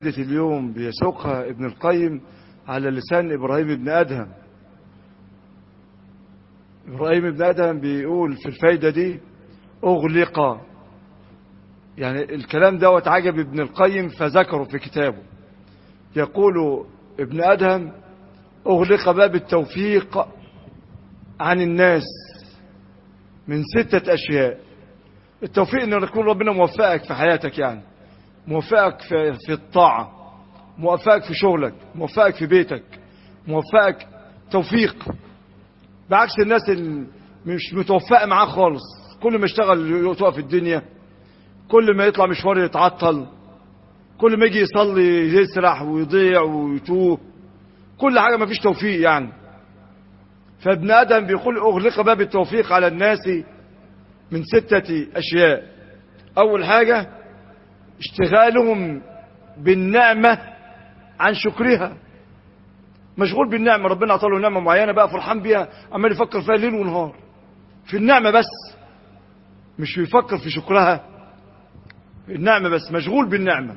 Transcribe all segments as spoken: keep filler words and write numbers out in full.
اليوم بيسوقها ابن القيم على لسان إبراهيم بن أدهم. إبراهيم بن أدهم بيقول في الفايدة دي أغلق، يعني الكلام ده وتعجب ابن القيم فذكره في كتابه. يقول ابن أدهم أغلق باب التوفيق عن الناس من ستة أشياء. التوفيق أن يكون ربنا موفقك في حياتك، يعني موفقك في, في الطاعة، موفقك في شغلك، موفقك في بيتك، موفقك توفيق، بعكس الناس اللي مش متوفقة معاه خالص. كل ما يشتغل يقف في الدنيا، كل ما يطلع مشوار يتعطل، كل ما يجي يصلي يسرح ويضيع ويتوه، كل حاجة ما فيش توفيق يعني. فابن آدم بيقول أغلق باب التوفيق على الناس من ستة أشياء. أول حاجة اشتغالهم بالنعمة عن شكرها. مشغول بالنعمة، ربنا عطاله نعمة معينة بقى فرحان بيها، عمال يفكر فيها ليل ونهار في النعمة بس، مش بيفكر في شكرها. النعمة بس، مشغول بالنعمة.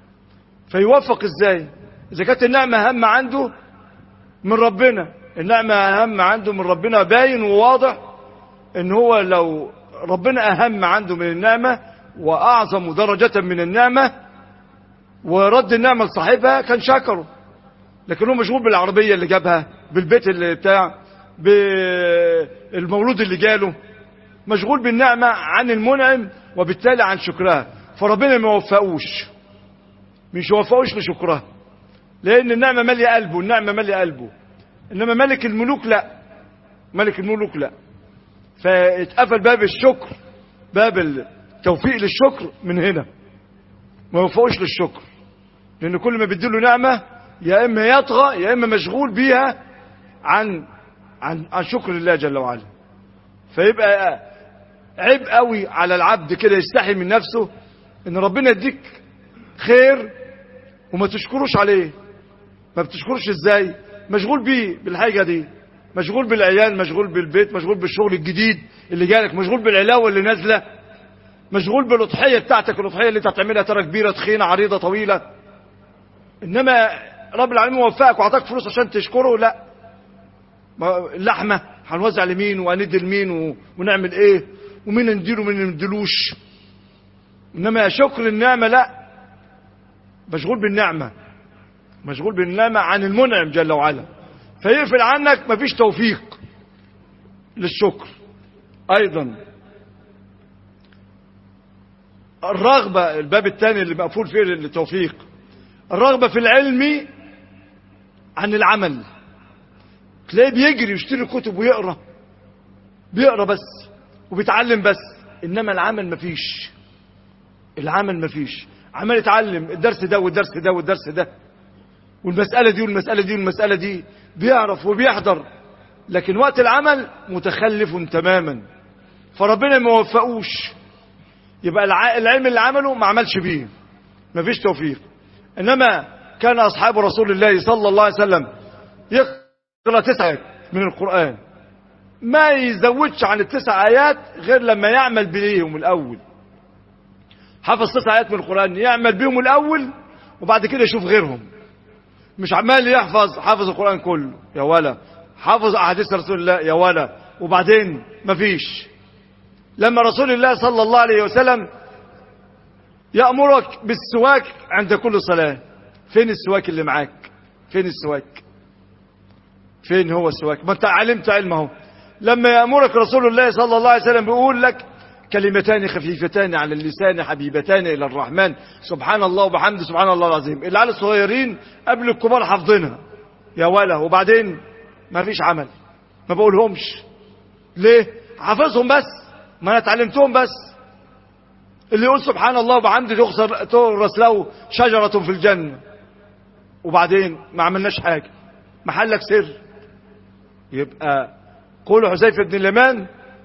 فيوفق ازاي؟ اذا كانت النعمة اهم عنده من ربنا، النعمة اهم عنده من ربنا، باين وواضح ان هو لو ربنا اهم عنده من النعمة واعظم درجة من النعمة ورد النعمة لصاحبها كان شكره. لكن هو مشغول بالعربية اللي جابها، بالبيت اللي بتاع، بالمولود اللي جاله، مشغول بالنعمة عن المنعم وبالتالي عن شكرها. فربنا ما يوفقوش، مش يوفقوش لشكرها، لان النعمة مالية قلبه، النعمة مالية قلبه. انما ملك الملوك لا، ملك الملوك لا. فاتقفل باب الشكر، باب التوفيق للشكر من هنا، ما يوفقوش للشكر، لان كل ما بيديله نعمة يا اما يطغى يا اما مشغول بيها عن عن عن شكر الله جل وعلا. فيبقى عيب قوي على العبد كده، يستحي من نفسه ان ربنا يديك خير وما تشكروش عليه. ما بتشكرش ازاي؟ مشغول بيه، بالحاجة دي، مشغول بالعيال، مشغول بالبيت، مشغول بالشغل الجديد اللي جالك، مشغول بالعلاوة اللي نازلة، مشغول بالأضحية بتاعتك، الأضحية اللي انت هتعملها ترى كبيرة تخينة عريضة طويلة. انما رب العالمين وفقك وعطاك فلوس عشان تشكره، لا. اللحمة هنوزع لمين وهندي لمين ونعمل ايه ومين نديله ومين نديلوش. انما شكر النعمة لا، مشغول بالنعمة، مشغول بالنعمة عن المنعم جل وعلا، فيقفل عنك مفيش توفيق للشكر. ايضا الرغبة، الباب الثاني اللي مقفول فيه للتوفيق، الرغبة في العلم عن العمل. تلاقيه بيجري يشتري كتب ويقرأ، بيقرأ بس وبيتعلم بس، انما العمل مفيش، العمل مفيش. عمال يتعلم الدرس ده والدرس ده والدرس ده والمسألة دي والمسألة دي والمسألة دي، بيعرف وبيحضر، لكن وقت العمل متخلف تماما، فربنا ما وفقوش. يبقى العلم اللي عمله ما عملش بيه، مفيش توفيق. انما كان اصحاب رسول الله صلى الله عليه وسلم يقرأ تسع آيات من القرآن، ما يزودش عن التسع آيات غير لما يعمل بيهم الأول. حفظ تسع آيات من القرآن يعمل بيهم الأول وبعد كده يشوف غيرهم. مش عمال يحفظ، حافظ القرآن كله يا ولا، حافظ أحاديث رسول الله يا ولا، وبعدين مفيش. لما رسول الله صلى الله عليه وسلم يأمرك بالسواك عند كل صلاة، فين السواك اللي معاك؟ فين السواك؟ فين هو السواك؟ ما انت علمت علمه. لما يأمرك رسول الله صلى الله عليه وسلم بيقول لك كلمتان خفيفتان على اللسان حبيبتان إلى الرحمن سبحان الله وبحمده سبحان الله العظيم. العيال الصغيرين قبل الكبار حافظينها يا ولا، وبعدين ما فيش عمل، ما بقولهمش. ليه؟ حافظهم بس، ما انا اتعلمتهم بس. اللي يقول سبحان الله وبحمده تغرس له شجرة في الجنة، وبعدين ما عملناش حاجة، محلك سر. يبقى قول حذيفة بن اليمان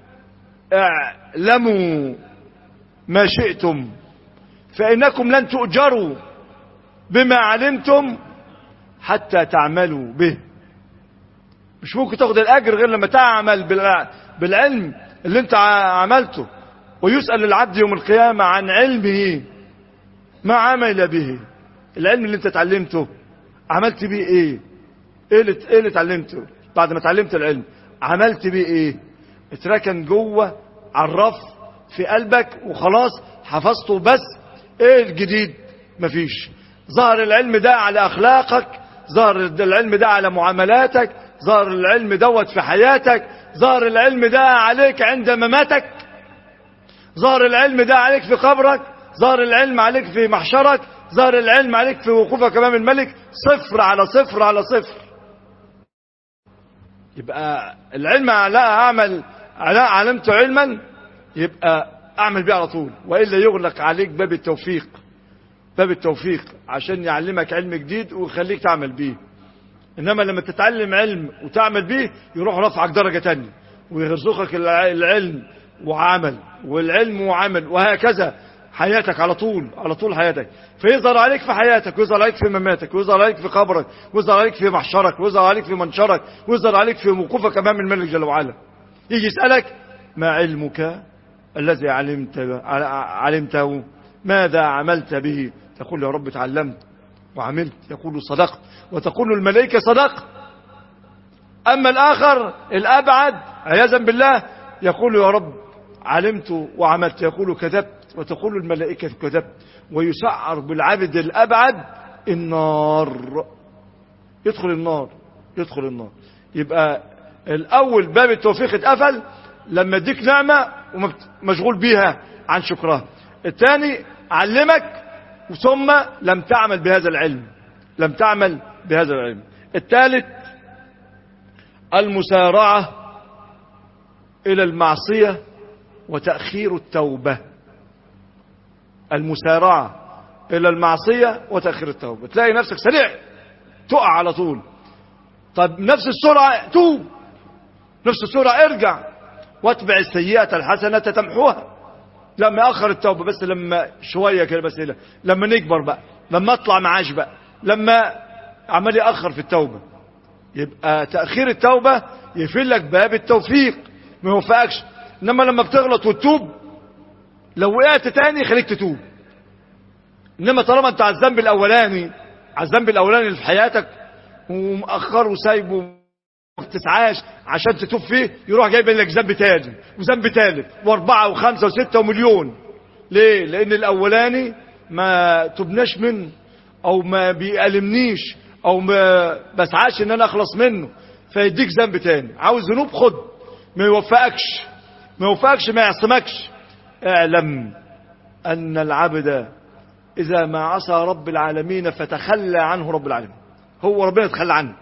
اعلموا ما شئتم فإنكم لن تؤجروا بما علمتم حتى تعملوا به. مش ممكن تاخد الأجر غير لما تعمل بالعلم اللي انت عملته. ويسأل العبد يوم القيامة عن علمه ما عمل به. العلم اللي انت اتعلمته عملت بيه ايه؟ ايه اللي ايه اللي اتعلمته بعد ما اتعلمت العلم؟ عملت بيه ايه؟ اتركن جوه على الرف في قلبك وخلاص حفظته بس. ايه الجديد؟ مفيش. ظهر العلم ده على اخلاقك، ظهر العلم ده على معاملاتك، ظهر العلم دوت في حياتك، ظهر العلم ده عليك عند مماتك، ظهر العلم ده عليك في قبرك، ظهر العلم عليك في محشرك، ظهر العلم عليك في وقوفك امام الملك. صفر على صفر على صفر. يبقى العلم لا اعمل لا علمت علما يبقى اعمل بيه على طول، والا يغلق عليك باب التوفيق، باب التوفيق عشان يعلمك علم جديد ويخليك تعمل بيه. انما لما تتعلم علم وتعمل بيه يروح رفعك درجة تانية ويرزقك العلم وعمل والعلم وعمل، وهكذا حياتك على طول على طول حياتك. فيظهر عليك في حياتك، ويظهر عليك في مماتك، ويظهر عليك في قبرك، ويظهر عليك في محشرك، ويظهر عليك في منشرك، ويظهر عليك في وقوفك امام الملك جل وعلا. يجي يسألك: ما علمك الذي علمت علمته؟ ماذا عملت به؟ تقول: يا رب تعلمت وعملت. يقول: صدقت. وتقول الملائكة: صدقت. أما الآخر الأبعد عياذا بالله يقول: يا رب علمت وعملت. يقول: كذبت. وتقول الملائكة: كذبت. ويسعر بالعبد الأبعد النار، يدخل النار يدخل النار. يبقى الأول باب التوفيق اتقفل لما اديك نعمة ومشغول بيها عن شكرها. الثاني علمك ثم لم تعمل بهذا العلم لم تعمل بهذا العلم. الثالث المسارعة إلى المعصية وتأخير التوبة. المسارعة إلى المعصية وتأخير التوبة. تلاقي نفسك سريع تقع على طول. طب نفس السرعة توب، نفس السرعة ارجع، واتبع السيئة الحسنة تمحوها. لما أخر التوبة بس لما شوية كده، بس لما نكبر بقى، لما اطلع معاش بقى، لما عمال يأخر في التوبة. يبقى تأخير التوبة يفل لك باب التوفيق ما يوفقكش. انما لما بتغلط وتتوب لو وقعت تاني خليك تتوب. انما طالما انت على الذنب الاولاني على الذنب الاولاني اللي في حياتك ومأخر وسايبه ما تسعاش عشان تتوب فيه، يروح جايب لك ذنب تاني وذنب ثالث واربعه وخمسه وسته ومليون. ليه؟ لان الاولاني ما تبناش منه، او ما بيألمنيش، او ما بسعاش ان انا اخلص منه، فيديك ذنب تاني. عاوز ذنوب خد، ما يوفقكش ما يوفقكش ما يعصمكش. اعلم ان العبد اذا ما عصى رب العالمين فتخلى عنه رب العالمين، هو ربنا يتخلى عنه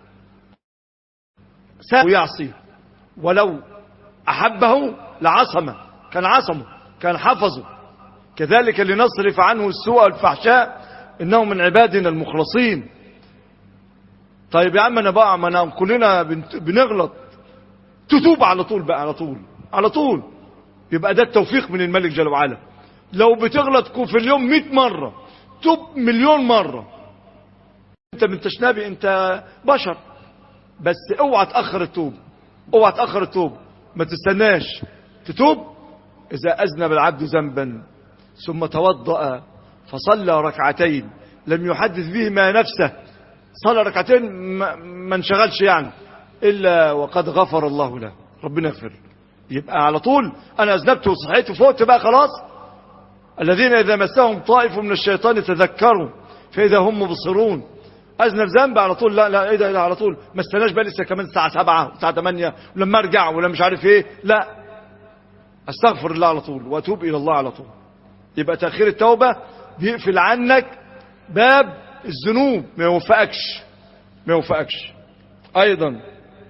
ويعصي، ولو احبه لعصمه، كان عصمه كان حفظه. كذلك لنصرف عنه السوء والفحشاء انه من عبادنا المخلصين. طيب يا عم انا بقى ما انا كلنا بنغلط، تتوب على طول بقى على طول على طول. يبقى ده التوفيق من الملك جل وعلا. لو بتغلط في اليوم مئة مرة توب مليون مرة. انت من تشنبي، انت بشر، بس اوعى تأخر التوب، اوعى تأخر التوب، ما تستناش تتوب. اذا اذنب العبد ذنبا ثم توضأ فصلى ركعتين لم يحدث بهما نفسه، صلى ركعتين ما انشغلش يعني، الا وقد غفر الله له، ربنا يغفر. يبقى على طول انا اذنبت وصحيت وفوقت بقى خلاص. الذين اذا مسهم طائف من الشيطان تذكروا فاذا هم مبصرون. اذنب ذنب على طول، لا لا ايه ده على طول، ما استناش بقى لسه كمان الساعه سبعة الساعه ثمانية ولما ارجع ولا مش عارف ايه، لا، استغفر الله على طول واتوب الى الله على طول. يبقى تاخير التوبه بيقفل عنك باب الذنوب، ما يوفقكش ما يوفقكش. ايضا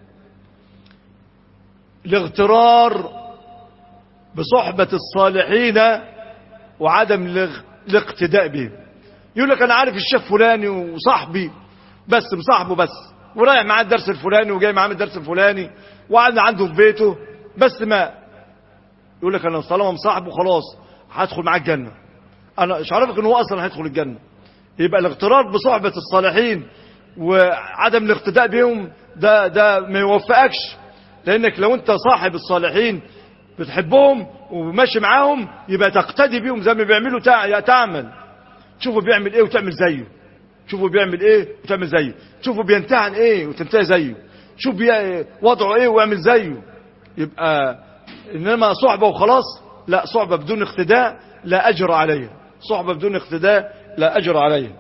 الاغترار بصحبة الصالحين وعدم الاقتداء بهم. يقول لك انا عارف الشيخ فلاني وصاحبي، بس مصاحبه بس، ورايح معاه الدرس الفلاني وجاي معاه الدرس الفلاني وقعد عنده في بيته، بس ما يقول لك انا طالما مصاحبه خلاص هدخل معاه الجنه. انا مش عارفك ان هو اصلا هيدخل الجنه. يبقى الاغترار بصحبة الصالحين وعدم الاقتداء بهم ده ده ما يوفقكش. لانك لو انت صاحب الصالحين بتحبهم وماشي معاهم يبقى تقتدي بهم زي ما بيعملوا تعمل. تشوفه بيعمل ايه وتعمل زيه، تشوفه بيعمل ايه وتعمل زيه، تشوفه بينتهي عن ايه وتنتهي زيه، شوف وضعه ايه واعمل زيه. يبقى انما صحبة وخلاص، لا، صحبة بدون اقتداء لا اجر عليها، صحبة بدون اقتداء لا اجر عليها.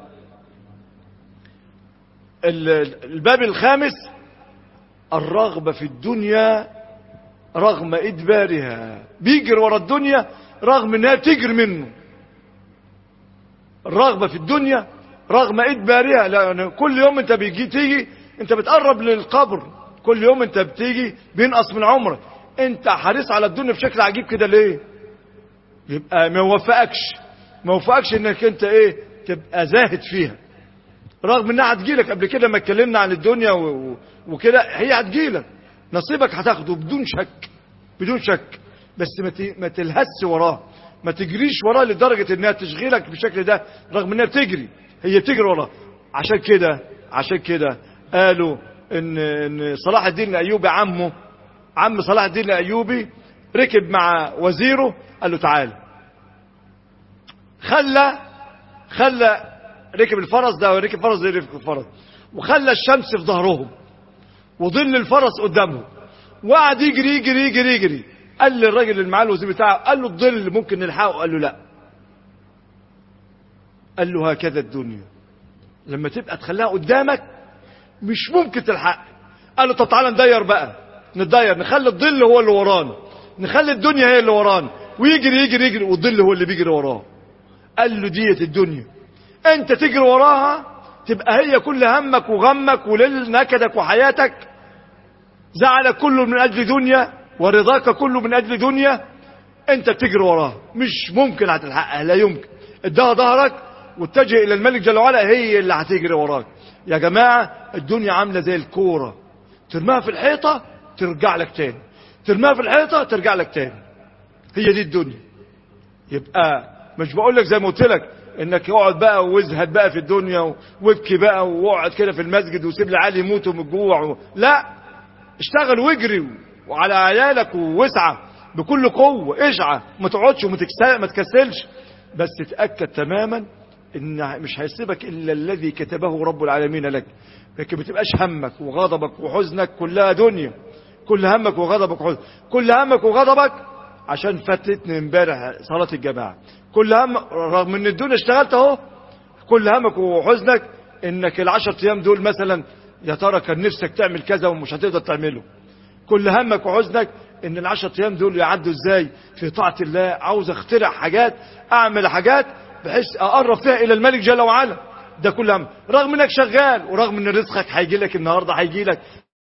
الباب الخامس الرغبة في الدنيا رغم إدبارها، بيجري ورا الدنيا رغم انها بتجري منه. الرغبة في الدنيا رغم إدبارها، لأن كل يوم انت بيجي تيجي انت بتقرب للقبر، كل يوم انت بتيجي بينقص من عمرك، انت حريص على الدنيا بشكل عجيب كده ليه؟ يبقى ما وفقكش ما وفقكش انك انت ايه تبقى زاهد فيها، رغم انها هتجيلك. قبل كده ما اتكلمنا عن الدنيا وكده، هي هتجيلك، نصيبك هتاخده بدون شك بدون شك، بس ما تلهس وراه، ما تجريش وراه لدرجة انها تشغلك بالشكل ده، رغم انها بتجري، هي بتجري وراه. عشان كده عشان كده قالوا ان ان صلاح الدين الايوبي عمه عم صلاح الدين الايوبي ركب مع وزيره، قال له تعال، خلى خلى ركب الفرس ده وركب فرس زي ركب الفرس، وخلى الشمس في ظهرهم وظل الفرس قدامهم، وقعد يجري يجري يجري يجري. قال للراجل اللي معاه الوزير بتاعه، قال له الظل ممكن نلحقه؟ قال له لا. قال له هكذا الدنيا لما تبقى تخليها قدامك مش ممكن تلحق. قال له طب تعالى ندير بقى، ندير نخلي الظل هو اللي ورانا، نخلي الدنيا هي اللي ورانا، ويجري يجري يجري والظل هو اللي بيجري وراه. قال له ديت الدنيا، انت تجري وراها تبقى هي كل همك وغمك وليل نكدك وحياتك، زعلك كله من اجل دنيا ورضاك كله من اجل دنيا، انت بتجري وراها مش ممكن هتلحقها، لا يمكن. ادها ظهرك واتجه الى الملك جل وعلا، هي اللي هتجري وراك. يا جماعة الدنيا عاملة زي الكورة، ترميها في الحيطة ترجع لك تاني، ترميها في الحيطة ترجع لك تاني، هي دي الدنيا. يبقى مش بقول لك زي ما قلت لك انك اقعد بقى وازهد بقى في الدنيا وابكي بقى واقعد كده في المسجد وسيب العيال يموتوا من الجوع و... لا، اشتغل واجري وعلى عيالك واسعى بكل قوة، اسعى، ما تقعدش وما تكسلش، بس تتأكد تماما ان مش هيسيبك الا الذي كتبه رب العالمين لك. لكن ما تبقاش همك وغضبك وحزنك كلها دنيا، كل همك وغضبك وحزنك، كل همك وغضبك عشان فاتتني امبارح صلاة الجماعة، كل هم رغم ان الدنيا اشتغلت اهو، كل همك وحزنك انك العشر ايام دول مثلا يا ترى كان نفسك تعمل كذا ومش هتقدر تعمله، كل همك وحزنك ان العشر ايام دول يعدوا ازاي في طاعة الله، عاوز اخترع حاجات، اعمل حاجات بحيث اقرب فيها الى الملك جل وعلا. ده كل هم، رغم انك شغال ورغم ان رزقك هيجي لك النهارده هيجي لك،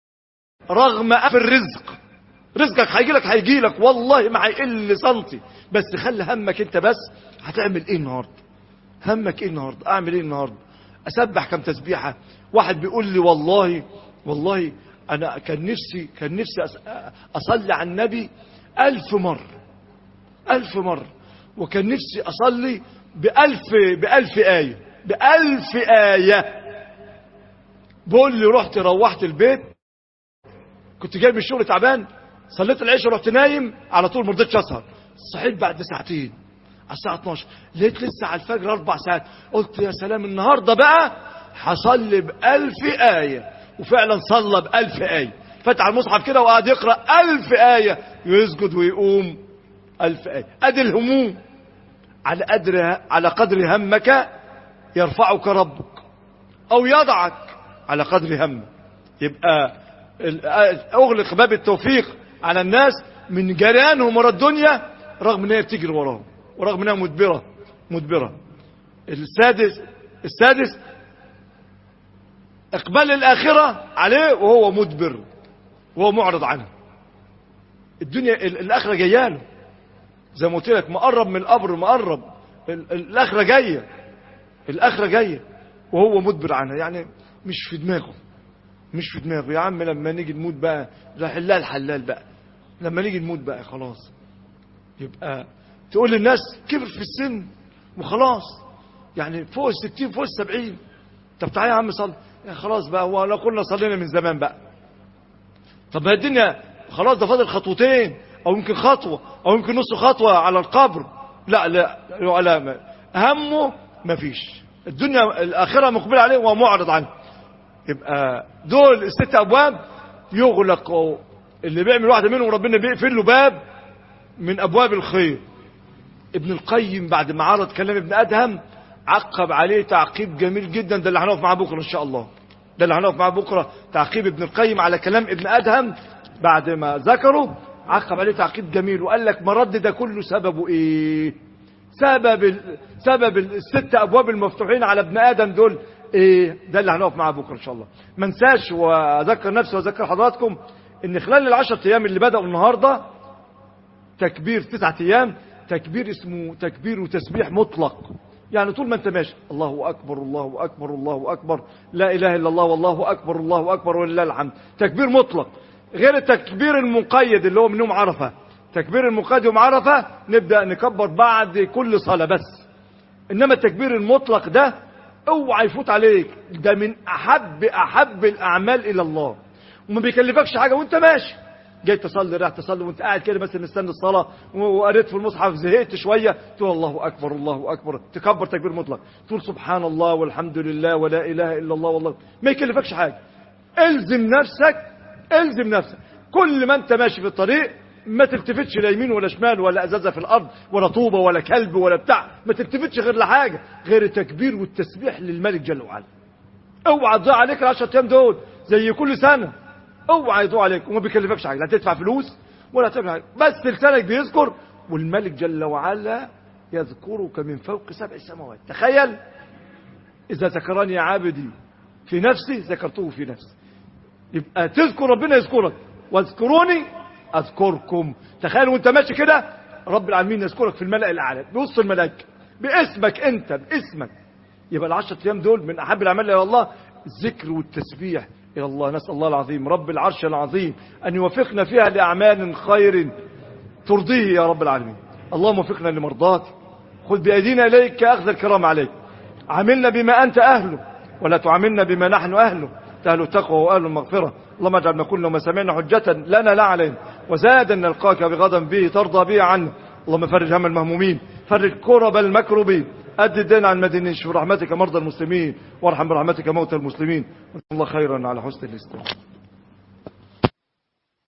رغم قفل الرزق رزقك هيجي لك هيجي لك والله ما هيقل سنتي، بس خلي همك انت بس هتعمل ايه النهارده، همك ايه النهارده، اعمل ايه النهارده، اسبح كم تسبيحه. واحد بيقول لي والله والله انا كان نفسي كان نفسي اصلي على النبي الف مره الف مره، وكان نفسي اصلي بألف بألف آية بألف آية. بقول لي رحت روحت البيت، كنت جاي من الشغل تعبان، صليت العشاء رحت نايم على طول، ما رضيتش اسهر، صحيت بعد ساعتين على الساعه اتناشر، لقيت لسه على الفجر اربع ساعات، قلت يا سلام النهارده بقى هصلي بألف آية. وفعلا صلى بألف آية، فتح المصحف كده وقعد يقرأ ألف آية، يسجد ويقوم ألف آية. ادي الهموم، على قدر على قدر همك يرفعك ربك او يضعك على قدر همك. يبقى اغلق باب التوفيق على الناس من جريانهم ورا الدنيا رغم انها بتجري وراهم ورغم انها مدبره مدبره. السادس السادس اقبال الاخره عليه وهو مدبر وهو معرض عنها. الدنيا الاخره جايه له زي ما قلت لك، مقرب من القبر، مقرب الاخره جايه الاخره جايه وهو مدبر عنها، يعني مش في دماغه مش في دماغه. يا عم لما نيجي نموت بقى ده حلال الحلال بقى، لما نيجي نموت بقى خلاص. يبقى تقول للناس كبر في السن وخلاص، يعني فوق الستين فوق السبعين، طب تعالى يا عم صلي، يعني خلاص بقى، هو لو كنا صلينا من زمان بقى. طب ما الدنيا خلاص ده فاضل خطوتين او يمكن خطوة او يمكن نص خطوة على القبر. لا لا لا، همه مفيش. الدنيا الآخرة مقبل عليه ومعرض عنه. يبقى دول الست أبواب يغلق، اللي بيعمل واحدة منهم ربنا بيقفل له باب من أبواب الخير. ابن القيم بعد ما عرض كلام ابن أدهم عقب عليه تعقيب جميل جدا، ده اللي هنقف معاه بكرة إن شاء الله. ده اللي هنقف معاه بكرة، تعقيب ابن القيم على كلام ابن أدهم بعد ما ذكره عقب عليه تعقيب جميل وقال لك مرد ده كله سببه ايه؟ سبب ال... سبب الست ابواب المفتوحين على ابن ادم دول ايه؟ ده اللي هنقف معاه بكره ان شاء الله. ما انساش واذكر نفسي واذكر حضراتكم ان خلال العشر ايام اللي بداوا النهارده تكبير تسعة ايام، تكبير اسمه تكبير وتسبيح مطلق. يعني طول ما انت ماشي الله اكبر الله اكبر الله اكبر لا اله الا الله والله اكبر الله اكبر ولله الحمد، تكبير مطلق. غير التكبير المقيد اللي هو من يوم عرفه. تكبير المقيد يوم عرفه نبدا نكبر بعد كل صلاه بس. انما التكبير المطلق ده اوعى يفوت عليك، ده من احب احب الاعمال الى الله، وما بيكلفكش حاجه وانت ماشي. جاي تصلي رايح تصلي وانت قاعد كده مثلا مستني الصلاه وقريت في المصحف زهقت شويه تقول الله اكبر الله اكبر، تكبر تكبير مطلق، تقول سبحان الله والحمد لله ولا اله الا الله والله، ما يكلفكش حاجه. الزم نفسك الزم نفسك كل ما انت ماشي في الطريق ما تلتفتش لا يمين ولا شمال ولا ازازه في الارض ولا طوبه ولا كلب ولا بتاع، ما تلتفتش غير لحاجه غير التكبير والتسبيح للملك جل وعلا. اوعى تضيع عليك العشر ايام دول زي كل سنه، اوعى يضيع عليك وما بيكلفكش حاجه، لا تدفع فلوس ولا تدفع حاجه، بس لسانك بيذكر والملك جل وعلا يذكرك من فوق سبع سماوات. تخيل اذا ذكرني عبدي في نفسي ذكرته في نفسي. يبقى تذكر ربنا يذكرك، واذكروني اذكركم. تخيل وانت ماشي كده رب العالمين يذكرك في الملأ الاعلى بوسط الملائكه باسمك انت باسمك. يبقى العشرة ايام دول من احب الاعمال الى الله الذكر والتسبيح الى الله. نسال الله العظيم رب العرش العظيم ان يوفقنا فيها لاعمال خير ترضيه يا رب العالمين. اللهم وفقنا لمرضاتك، خذ بايدينا اليك اخذ الكرام عليك، عاملنا بما انت اهله ولا تعاملنا بما نحن اهله، أهل التقوى وأهل المغفرة. اللهم اجعل ما كنا وما سمعنا حجة لنا لا علينا، وزادا نلقاك بغضب به ترضى به عنا. اللهم فرج هم المهمومين، فرج كرب المكروبين، أد الدين عن المدينين، اشف برحمتك مرضى المسلمين، وارحم برحمتك موتى المسلمين. الله خيرا على حسن الاستماع.